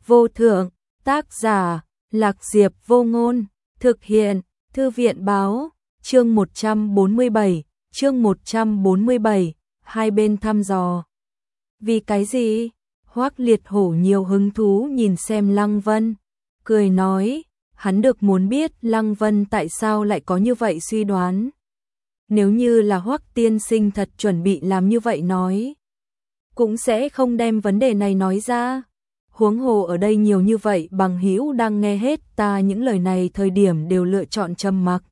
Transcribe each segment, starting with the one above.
vô thượng, tác giả, Lạc Diệp Vô Ngôn, thực hiện, Thư viện báo, chương 147, hai bên thăm dò. Vì cái gì? Hoắc Liệt Hổ nhiều hứng thú nhìn xem Lăng Vân, cười nói, hắn được muốn biết Lăng Vân tại sao lại có như vậy suy đoán. Nếu như là Hoắc tiên sinh thật chuẩn bị làm như vậy nói, cũng sẽ không đem vấn đề này nói ra. Huống hồ ở đây nhiều như vậy bằng hữu đang nghe hết ta những lời này thời điểm đều lựa chọn trầm mặc.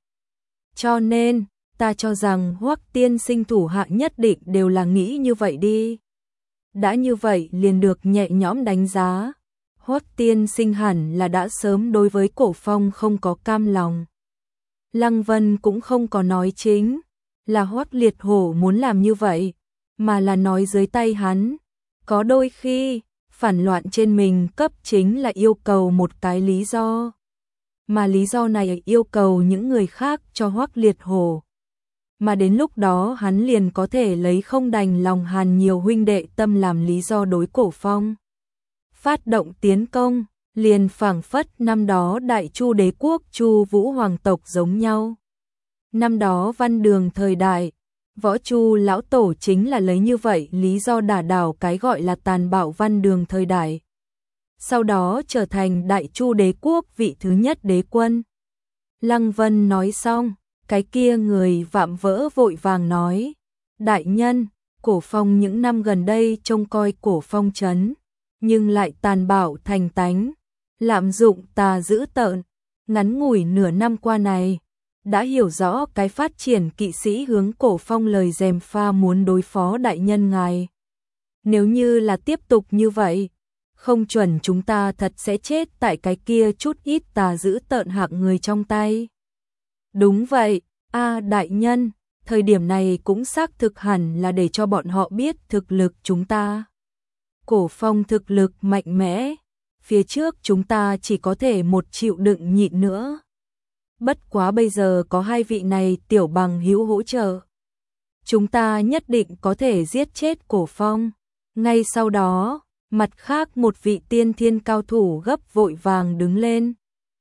Cho nên, ta cho rằng Hoắc tiên sinh thủ hạ nhất định đều là nghĩ như vậy đi. Đã như vậy liền được nhẹ nhõm đánh giá. Hoắc tiên sinh hẳn là đã sớm đối với Cổ Phong không có cam lòng. Lăng Vân cũng không có nói chính là Hoắc Liệt Hổ muốn làm như vậy, mà là nói dưới tay hắn. Có đôi khi, phản loạn trên mình cấp chính là yêu cầu một cái lý do. Mà lý do này yêu cầu những người khác cho Hoắc Liệt Hổ. Mà đến lúc đó hắn liền có thể lấy không đành lòng hàn nhiều huynh đệ tâm làm lý do đối Cổ Phong. Phát động tiến công, liền phảng phất năm đó Đại Chu đế quốc Chu Vũ hoàng tộc giống nhau. Năm đó Văn Đường thời đại, Võ Chu lão tổ chính là lấy như vậy lý do đả đảo cái gọi là tàn bạo Văn Đường thời đại. Sau đó trở thành Đại Chu đế quốc vị thứ nhất đế quân. Lăng Vân nói xong, cái kia người vạm vỡ vội vàng nói, đại nhân, Cổ Phong những năm gần đây trông coi Cổ Phong trấn, nhưng lại tàn bạo thành tánh, lạm dụng tà dữ tợn, ngắn ngủi nửa năm qua này, đã hiểu rõ cái phát triển kỵ sĩ hướng Cổ Phong lời gièm pha muốn đối phó đại nhân ngài. Nếu như là tiếp tục như vậy, không chuẩn chúng ta thật sẽ chết tại cái kia chút ít tà dữ tợn hạng người trong tay. Đúng vậy, đại nhân, thời điểm này cũng xác thực hẳn là để cho bọn họ biết thực lực chúng ta. Cổ Phong thực lực mạnh mẽ, phía trước chúng ta chỉ có thể một chịu đựng nhịn nữa. Bất quá bây giờ có hai vị này tiểu bằng hữu hỗ trợ, chúng ta nhất định có thể giết chết Cổ Phong. Ngay sau đó, mặt khác một vị tiên thiên cao thủ gấp vội vàng đứng lên,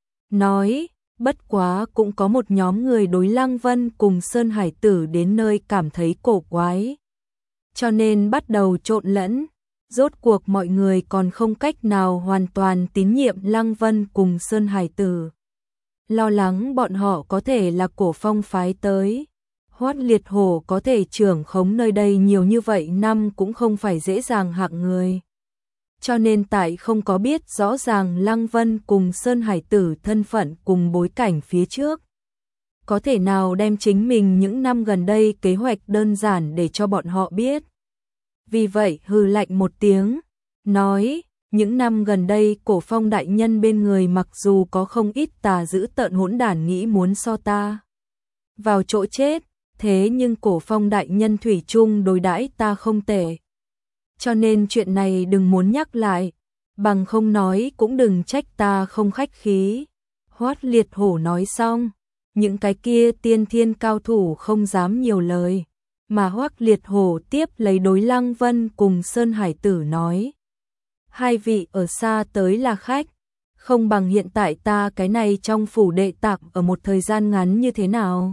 nói, bất quá cũng có một nhóm người đối Lăng Vân cùng Sơn Hải Tử đến nơi cảm thấy cổ quái, cho nên bắt đầu trộn lẫn. Rốt cuộc mọi người còn không cách nào hoàn toàn tín nhiệm Lăng Vân cùng Sơn Hải Tử, lo lắng bọn họ có thể là Cổ Phong phái tới. Hoắc Liệt Hổ có thể trưởng khống nơi đây nhiều như vậy năm cũng không phải dễ dàng hạng người. Cho nên tại không có biết rõ ràng Lăng Vân cùng Sơn Hải Tử thân phận cùng bối cảnh phía trước, có thể nào đem chính mình những năm gần đây kế hoạch đơn giản để cho bọn họ biết. Vì vậy hừ lạnh một tiếng, nói, những năm gần đây Cổ Phong đại nhân bên người mặc dù có không ít tà dữ tợn hỗn đản nghĩ muốn so ta vào chỗ chết, thế nhưng Cổ Phong đại nhân thủy chung đối đãi ta không tệ. Cho nên chuyện này đừng muốn nhắc lại, bằng không nói cũng đừng trách ta không khách khí. Hoắc Liệt Hổ nói xong, những cái kia tiên thiên cao thủ không dám nhiều lời, mà Hoắc Liệt Hổ tiếp lấy đối Lăng Vân cùng Sơn Hải Tử nói, hai vị ở xa tới là khách, không bằng hiện tại ta cái này trong phủ đệ tạm ở một thời gian ngắn như thế nào.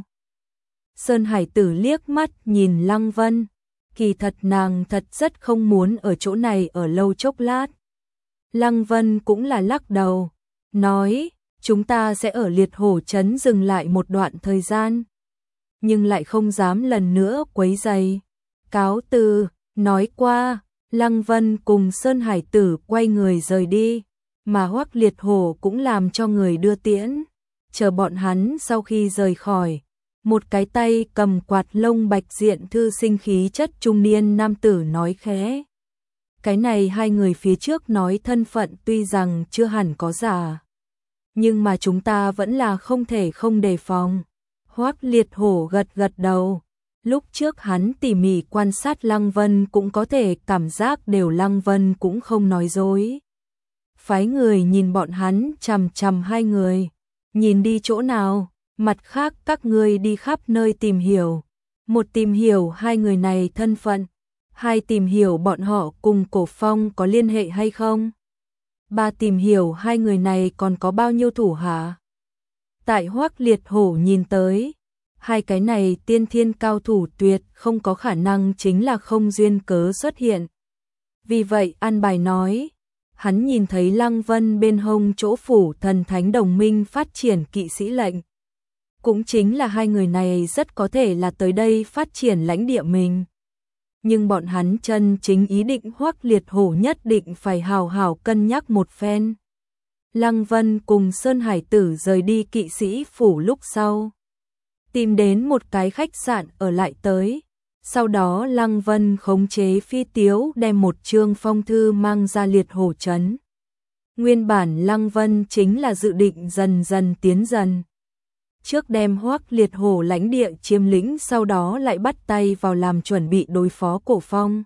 Sơn Hải Tử liếc mắt nhìn Lăng Vân, kỳ thật nàng thật rất không muốn ở chỗ này ở lâu chốc lát. Lăng Vân cũng là lắc đầu, nói, chúng ta sẽ ở Liệt Hổ trấn dừng lại một đoạn thời gian, nhưng lại không dám lần nữa quấy rầy. Cáo từ, nói qua, Lăng Vân cùng Sơn Hải Tử quay người rời đi, mà Hoắc Liệt Hổ cũng làm cho người đưa tiễn. Chờ bọn hắn sau khi rời khỏi, một cái tay cầm quạt lông bạch diện thư sinh khí chất trung niên nam tử nói khẽ. Cái này hai người phía trước nói thân phận tuy rằng chưa hẳn có giả, nhưng mà chúng ta vẫn là không thể không đề phòng. Hoắc Liệt Hổ gật gật đầu. Lúc trước hắn tỉ mỉ quan sát Lăng Vân cũng có thể cảm giác đều Lăng Vân cũng không nói dối. Phái người nhìn bọn hắn chằm chằm hai người. Nhìn đi chỗ nào, mặt khác các ngươi đi khắp nơi tìm hiểu. Một tìm hiểu hai người này thân phận, hai tìm hiểu bọn họ cùng Cổ Phong có liên hệ hay không. bà tìm hiểu hai người này còn có bao nhiêu thủ hạ. Tại Hoắc Liệt Hổ nhìn tới, hai cái này tiên thiên cao thủ tuyệt không có khả năng chính là không duyên cớ xuất hiện. Vì vậy an bài nói, hắn nhìn thấy Lăng Vân bên hông chỗ phủ thần thánh đồng minh phát triển kỵ sĩ lệnh. Cũng chính là hai người này rất có thể là tới đây phát triển lãnh địa mình. Nhưng bọn hắn chân chính ý định Hoắc Liệt Hổ nhất định phải hào hào cân nhắc một phen. Lăng Vân cùng Sơn Hải Tử rời đi kỵ sĩ phủ lúc sau. Tìm đến một cái khách sạn ở lại tới. Sau đó Lăng Vân khống chế phi tiếu đem một chương phong thư mang ra Liệt Hổ trấn. Nguyên bản Lăng Vân chính là dự định dần dần tiến dần. Trước đem Hoắc Liệt Hổ lãnh địa chiếm lĩnh, sau đó lại bắt tay vào làm chuẩn bị đối phó Cổ Phong.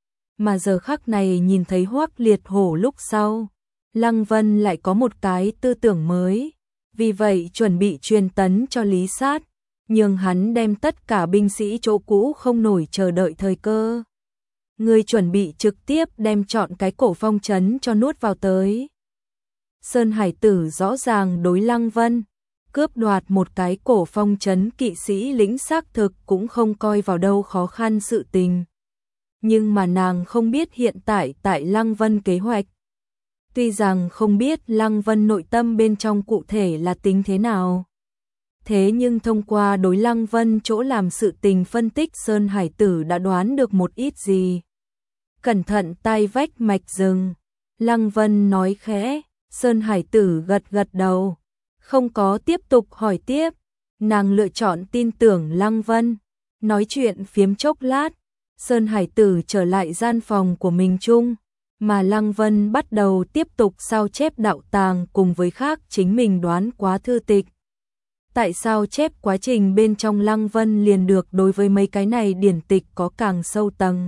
Mà giờ khắc này nhìn thấy Hoắc Liệt Hổ lúc sau, Lăng Vân lại có một cái tư tưởng mới. Vì vậy chuẩn bị truyền tấn cho Lý Sát, nhưng hắn đem tất cả binh sĩ chỗ cũ không nổi chờ đợi thời cơ. Người chuẩn bị trực tiếp đem chọn cái Cổ Phong trấn cho nuốt vào tới. Sơn Hải Tử rõ ràng đối Lăng Vân cướp đoạt một cái Cổ Phong trấn kỵ sĩ lĩnh xác thực cũng không coi vào đâu khó khăn sự tình. Nhưng mà nàng không biết hiện tại Lăng Vân kế hoạch. Tuy rằng không biết Lăng Vân nội tâm bên trong cụ thể là tính thế nào. Thế nhưng thông qua đối Lăng Vân chỗ làm sự tình phân tích, Sơn Hải Tử đã đoán được một ít gì. Cẩn thận tai vách mạch rừng. Lăng Vân nói khẽ, Sơn Hải Tử gật gật đầu. Không có tiếp tục hỏi tiếp, nàng lựa chọn tin tưởng Lăng Vân. Nói chuyện phiếm chốc lát, Sơn Hải Tử trở lại gian phòng của mình chung, mà Lăng Vân bắt đầu tiếp tục sao chép đạo tàng cùng với khác chính mình đoán quá thư tịch. Tại sao chép quá trình bên trong Lăng Vân liền được đối với mấy cái này điển tịch có càng sâu tầng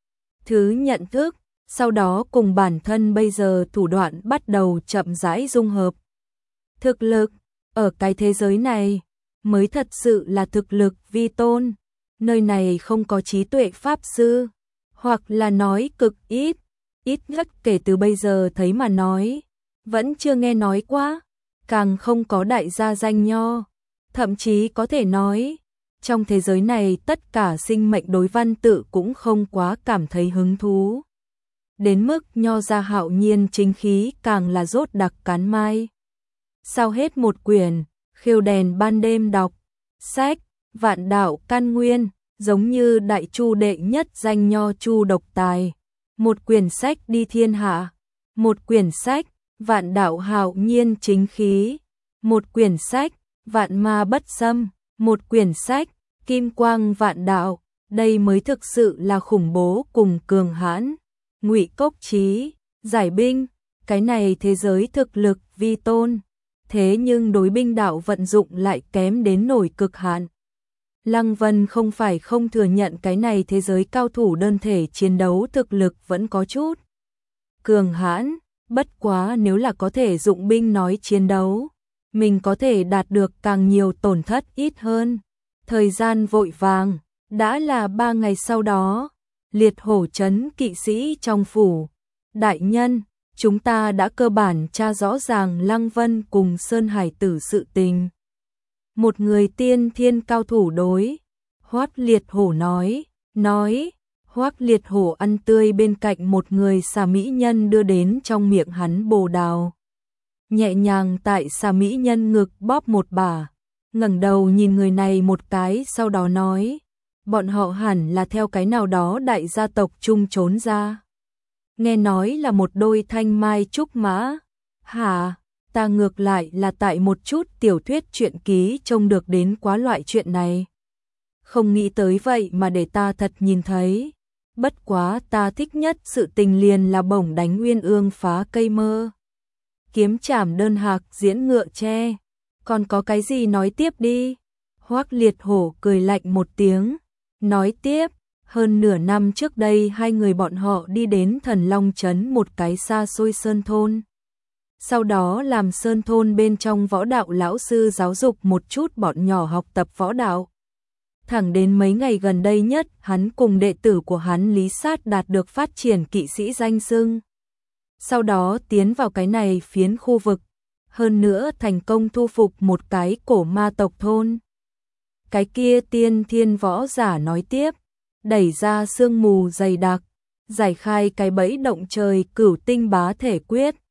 thứ nhận thức, sau đó cùng bản thân bây giờ thủ đoạn bắt đầu chậm rãi dung hợp. Thực lực, ở cái thế giới này, mới thật sự là thực lực vi tôn. Nơi này không có trí tuệ pháp sư, hoặc là nói cực ít, ít nhất kể từ bây giờ thấy mà nói, vẫn chưa nghe nói qua, càng không có đại gia danh nho. Thậm chí có thể nói, trong thế giới này tất cả sinh mệnh đối văn tự cũng không quá cảm thấy hứng thú. Đến mức nho gia Hạo Nhiên chính khí càng là rốt đặc cán mai. Sau hết một quyển, khiêu đèn ban đêm đọc, sách, vạn đạo căn nguyên, giống như đại chu đệ nhất danh nho Chu Độc Tài. Một quyển sách đi thiên hạ, một quyển sách, vạn đạo Hạo Nhiên chính khí, một quyển sách, vạn ma bất xâm, một quyển sách, kim quang vạn đạo, đây mới thực sự là khủng bố cùng cường hãn. Ngụy Cốc Trí, giải binh, cái này thế giới thực lực vi tôn, thế nhưng đối binh đạo vận dụng lại kém đến nổi cực hạn. Lăng Vân không phải không thừa nhận cái này thế giới cao thủ đơn thể chiến đấu thực lực vẫn có chút cường hãn, bất quá nếu là có thể dụng binh nói chiến đấu, mình có thể đạt được càng nhiều tổn thất ít hơn. Thời gian vội vàng, đã là 3 ngày sau đó, Liệt Hổ trấn kỵ sĩ trong phủ. Đại nhân, chúng ta đã cơ bản tra rõ ràng Lăng Vân cùng Sơn Hải Tử sự tình. Một người tiên thiên cao thủ đối Hoắc Liệt Hổ nói, Hoắc Liệt Hổ ăn tươi bên cạnh một người xà mỹ nhân đưa đến trong miệng hắn bồ đào. Nhẹ nhàng tại xà mỹ nhân ngực bóp một bả, ngẩng đầu nhìn người này một cái, sau đó nói, bọn họ hẳn là theo cái nào đó đại gia tộc chung trốn ra. Nghe nói là một đôi thanh mai trúc mã. Hả? Ta ngược lại là tại một chút tiểu thuyết truyện ký trông được đến quá loại chuyện này. Không nghĩ tới vậy mà để ta thật nhìn thấy. Bất quá ta thích nhất sự tình liền là bổng đánh uyên ương phá cây mơ. Kiếm chảm đơn hạc diễn ngựa tre. Còn có cái gì nói tiếp đi. Hoắc Liệt Hổ cười lạnh một tiếng. Nói tiếp, hơn nửa năm trước đây hai người bọn họ đi đến Thần Long Trấn, một cái xa xôi sơn thôn. Sau đó làm sơn thôn bên trong võ đạo lão sư giáo dục một chút bọn nhỏ học tập võ đạo. Thẳng đến mấy ngày gần đây nhất, hắn cùng đệ tử của hắn Lý Sát đạt được phát triển kỵ sĩ danh xưng. sau đó tiến vào cái này phiến khu vực, hơn nữa thành công thu phục một cái cổ ma tộc thôn. Cái kia tiên thiên võ giả nói tiếp, đẩy ra sương mù dày đặc, giải khai cái bẫy động trời cửu tinh bá thể quyết,